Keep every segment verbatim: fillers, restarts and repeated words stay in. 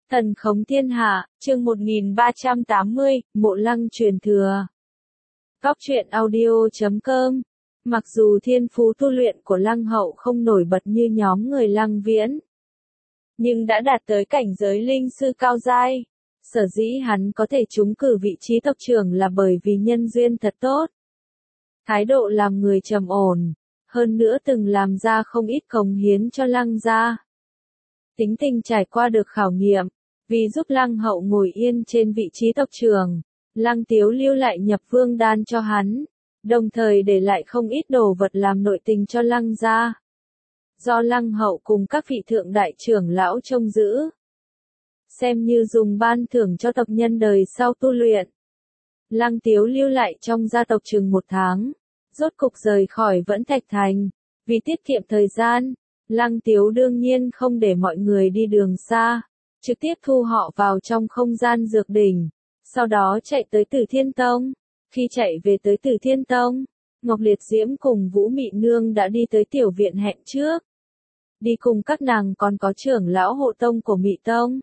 Thần khống thiên hạ, chương một nghìn ba trăm tám mươi, Mộ Lăng truyền thừa. Góc truyện audio chấm com. Mặc dù thiên phú tu luyện của Lăng Hậu không nổi bật như nhóm người Lăng Viễn, nhưng đã đạt tới cảnh giới linh sư cao giai. Sở dĩ hắn có thể trúng cử vị trí tộc trưởng là bởi vì nhân duyên thật tốt. Thái độ làm người trầm ổn, hơn nữa từng làm ra không ít cống hiến cho Lăng gia. Tính tình trải qua được khảo nghiệm, vì giúp Lăng Hậu ngồi yên trên vị trí tộc trưởng, Lăng Tiếu lưu lại nhập vương đan cho hắn, đồng thời để lại không ít đồ vật làm nội tình cho Lăng gia. Do Lăng Hậu cùng các vị thượng đại trưởng lão trông giữ, xem như dùng ban thưởng cho tộc nhân đời sau tu luyện. Lăng Tiếu lưu lại trong gia tộc chừng một tháng, rốt cục rời khỏi Vẫn Thạch Thành. Vì tiết kiệm thời gian, Lăng Tiếu đương nhiên không để mọi người đi đường xa, trực tiếp thu họ vào trong không gian dược đỉnh, sau đó chạy tới Tử Thiên Tông. Khi chạy về tới Tử Thiên Tông, Ngọc Liệt Diễm cùng Vũ Mị Nương đã đi tới tiểu viện hẹn trước. Đi cùng các nàng còn có trưởng lão hộ tông của Mị Tông,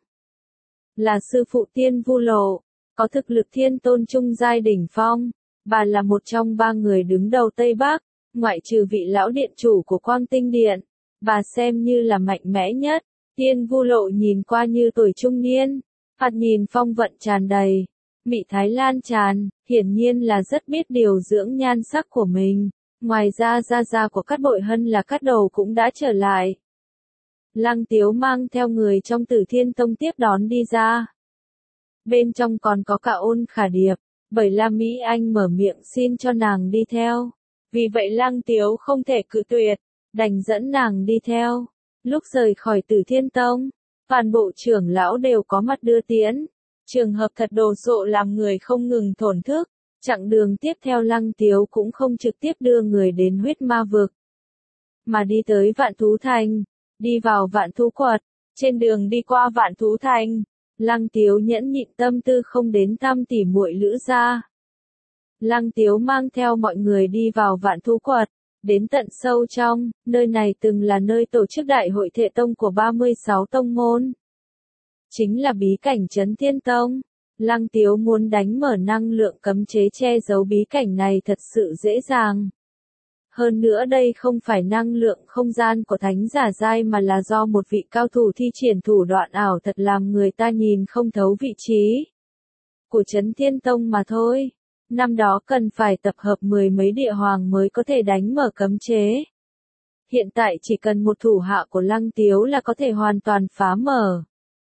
là sư phụ Tiên Vu Lộ, có thực lực thiên tôn trung giai đỉnh phong. Bà là một trong ba người đứng đầu Tây Bắc, ngoại trừ vị lão điện chủ của Quang Tinh Điện, bà xem như là mạnh mẽ nhất. Tiên Vu Lộ nhìn qua như tuổi trung niên, thoạt nhìn phong vận tràn đầy, mị thái lan tràn, hiển nhiên là rất biết điều dưỡng nhan sắc của mình. Ngoài ra gia gia của Cát Bội Hân là Cát Đầu cũng đã trở lại. Lăng Tiếu mang theo người trong Tử Thiên Tông tiếp đón đi ra. Bên trong còn có cả Ôn Khả Điệp, bởi La Mỹ Anh mở miệng xin cho nàng đi theo. Vì vậy Lăng Tiếu không thể cự tuyệt, đành dẫn nàng đi theo. Lúc rời khỏi Tử Thiên Tông, toàn bộ trưởng lão đều có mặt đưa tiễn. Trường hợp thật đồ sộ làm người không ngừng thổn thức. Chặng đường tiếp theo Lăng Tiếu cũng không trực tiếp đưa người đến huyết ma vực, mà đi tới Vạn Thú Thành, đi vào Vạn Thú Quật. Trên đường đi qua Vạn Thú Thành, Lăng Tiếu nhẫn nhịn tâm tư không đến thăm tỉ muội Lữ gia. Lăng Tiếu mang theo mọi người đi vào Vạn Thú Quật, đến tận sâu trong, nơi này từng là nơi tổ chức đại hội Thệ Tông của ba mươi sáu tông môn. Chính là bí cảnh Chấn Thiên Tông. Lăng Tiếu muốn đánh mở năng lượng cấm chế che giấu bí cảnh này thật sự dễ dàng. Hơn nữa đây không phải năng lượng không gian của thánh giả giai mà là do một vị cao thủ thi triển thủ đoạn ảo thật làm người ta nhìn không thấu vị trí của Chấn Thiên Tông mà thôi. Năm đó cần phải tập hợp mười mấy địa hoàng mới có thể đánh mở cấm chế. Hiện tại chỉ cần một thủ hạ của Lăng Tiếu là có thể hoàn toàn phá mở.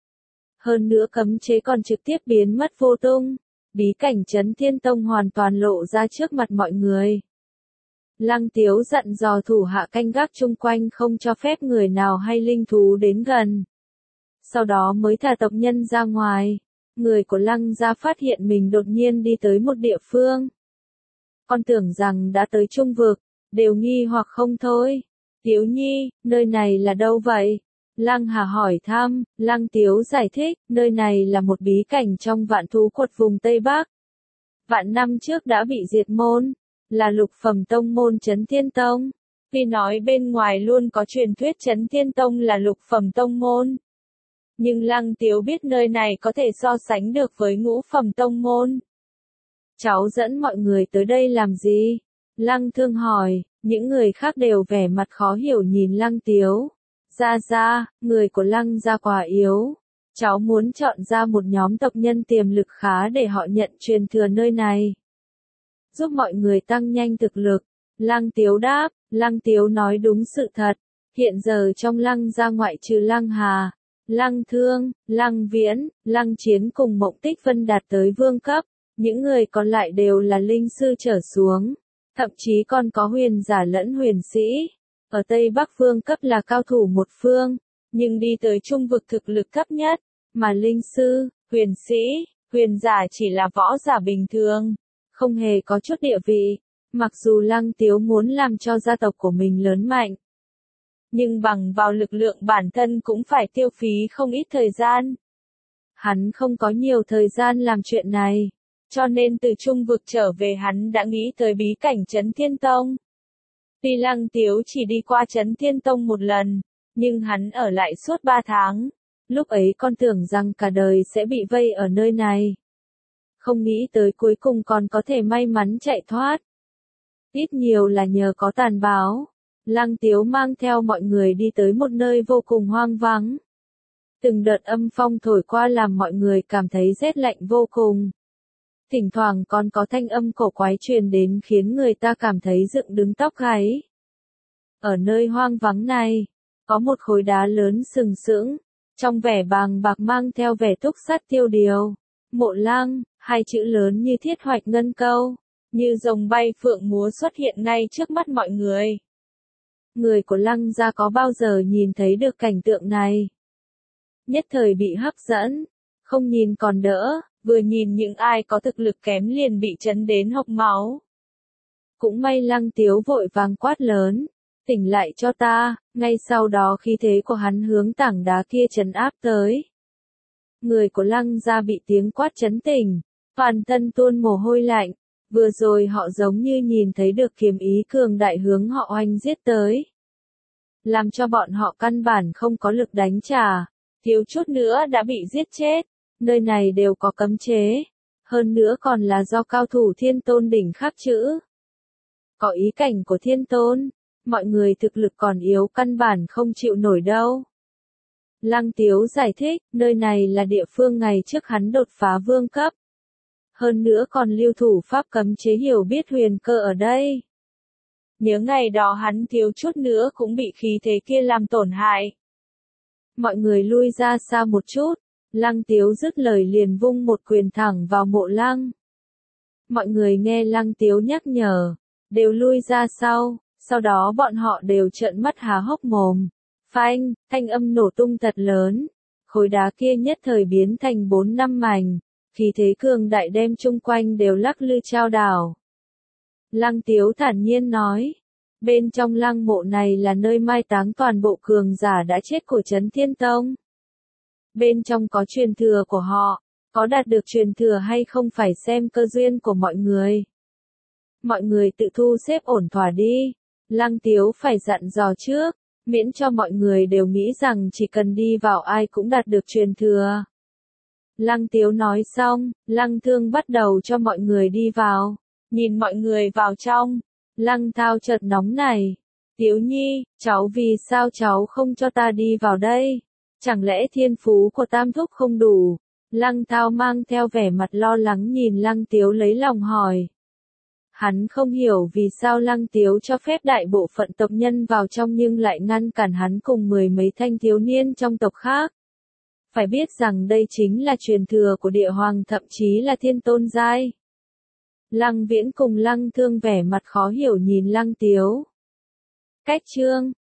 Hơn nữa cấm chế còn trực tiếp biến mất vô tung. Bí cảnh Chấn Thiên Tông hoàn toàn lộ ra trước mặt mọi người. Lăng Tiếu dặn dò thủ hạ canh gác chung quanh không cho phép người nào hay linh thú đến gần. Sau đó mới thả tộc nhân ra ngoài. Người của Lăng gia phát hiện mình đột nhiên đi tới một địa phương. Con tưởng rằng đã tới Trung Vực, đều nghi hoặc không thôi. Tiếu Nhi, nơi này là đâu vậy? Lăng Hà hỏi thăm. Lăng Tiếu giải thích, nơi này là một bí cảnh trong Vạn Thú Quật vùng Tây Bắc. Vạn năm trước đã bị diệt môn, là lục phẩm tông môn Chấn Thiên Tông. Tuy nói bên ngoài luôn có truyền thuyết Chấn Thiên Tông là lục phẩm tông môn, nhưng Lăng Tiếu biết nơi này có thể so sánh được với ngũ phẩm tông môn. Cháu dẫn mọi người tới đây làm gì? Lăng Thương hỏi. Những người khác đều vẻ mặt khó hiểu nhìn Lăng Tiếu. Gia gia, người của Lăng gia quá yếu. Cháu muốn chọn ra một nhóm tộc nhân tiềm lực khá để họ nhận truyền thừa nơi này, giúp mọi người tăng nhanh thực lực. Lăng Tiếu đáp. Lăng Tiếu nói đúng sự thật. Hiện giờ trong Lăng gia ngoại trừ Lăng Hà, Lăng Thương, Lăng Viễn, Lăng Chiến cùng Mộng Tích Vân đạt tới vương cấp. Những người còn lại đều là linh sư trở xuống. Thậm chí còn có huyền giả lẫn huyền sĩ. Ở Tây Bắc vương cấp là cao thủ một phương, nhưng đi tới Trung Vực thực lực cấp nhất. Mà linh sư, huyền sĩ, huyền giả chỉ là võ giả bình thường, không hề có chút địa vị. Mặc dù Lăng Tiếu muốn làm cho gia tộc của mình lớn mạnh, nhưng bằng vào lực lượng bản thân cũng phải tiêu phí không ít thời gian. Hắn không có nhiều thời gian làm chuyện này, cho nên từ Trung Vực trở về hắn đã nghĩ tới bí cảnh Chấn Thiên Tông. Tuy Lăng Tiếu chỉ đi qua Chấn Thiên Tông một lần, nhưng hắn ở lại suốt ba tháng. Lúc ấy con tưởng rằng cả đời sẽ bị vây ở nơi này. Không nghĩ tới cuối cùng còn có thể may mắn chạy thoát. Ít nhiều là nhờ có tàn báo. Lăng Tiếu mang theo mọi người đi tới một nơi vô cùng hoang vắng. Từng đợt âm phong thổi qua làm mọi người cảm thấy rét lạnh vô cùng. Thỉnh thoảng còn có thanh âm cổ quái truyền đến khiến người ta cảm thấy dựng đứng tóc gáy. Ở nơi hoang vắng này, có một khối đá lớn sừng sững, trong vẻ bàng bạc mang theo vẻ túc sát tiêu điều. Mộ Lăng, hai chữ lớn như thiết hoạch ngân câu, như rồng bay phượng múa xuất hiện ngay trước mắt mọi người. Người của Lăng gia có bao giờ nhìn thấy được cảnh tượng này? Nhất thời bị hấp dẫn, không nhìn còn đỡ, vừa nhìn những ai có thực lực kém liền bị chấn đến hộc máu. Cũng may Lăng Tiếu vội vàng quát lớn, tỉnh lại cho ta, ngay sau đó khí thế của hắn hướng tảng đá kia trấn áp tới. Người của Lăng gia bị tiếng quát chấn tỉnh, toàn thân tuôn mồ hôi lạnh, vừa rồi họ giống như nhìn thấy được kiếm ý cường đại hướng họ oanh giết tới. Làm cho bọn họ căn bản không có lực đánh trả, thiếu chút nữa đã bị giết chết, nơi này đều có cấm chế, hơn nữa còn là do cao thủ Thiên Tôn đỉnh khắc chữ. Có ý cảnh của Thiên Tôn, mọi người thực lực còn yếu căn bản không chịu nổi đâu. Lăng Tiếu giải thích, nơi này là địa phương ngày trước hắn đột phá vương cấp. Hơn nữa còn lưu thủ pháp cấm chế hiểu biết huyền cơ ở đây. Nhớ ngày đó hắn thiếu chút nữa cũng bị khí thế kia làm tổn hại. Mọi người lui ra xa một chút, Lăng Tiếu dứt lời liền vung một quyền thẳng vào Mộ Lăng. Mọi người nghe Lăng Tiếu nhắc nhở, đều lui ra sau, sau đó bọn họ đều trợn mắt há hốc mồm. Phanh, thanh âm nổ tung thật lớn, khối đá kia nhất thời biến thành bốn năm mảnh, khí thế cường đại đem chung quanh đều lắc lư chao đảo. Lăng Tiếu thản nhiên nói, bên trong lăng mộ này là nơi mai táng toàn bộ cường giả đã chết của Trấn Thiên Tông. Bên trong có truyền thừa của họ, có đạt được truyền thừa hay không phải xem cơ duyên của mọi người. Mọi người tự thu xếp ổn thỏa đi, Lăng Tiếu phải dặn dò trước, miễn cho mọi người đều nghĩ rằng chỉ cần đi vào ai cũng đạt được truyền thừa. Lăng Tiếu nói xong, Lăng Thương bắt đầu cho mọi người đi vào. Nhìn mọi người vào trong, Lăng Thao chợt nóng này. Tiếu Nhi, cháu vì sao cháu không cho ta đi vào đây? Chẳng lẽ thiên phú của Tam Thúc không đủ? Lăng Thao mang theo vẻ mặt lo lắng nhìn Lăng Tiếu lấy lòng hỏi. Hắn không hiểu vì sao Lăng Tiếu cho phép đại bộ phận tộc nhân vào trong nhưng lại ngăn cản hắn cùng mười mấy thanh thiếu niên trong tộc khác. Phải biết rằng đây chính là truyền thừa của địa hoàng thậm chí là thiên tôn giai. Lăng Viễn cùng Lăng Thương vẻ mặt khó hiểu nhìn Lăng Tiếu. Cách chương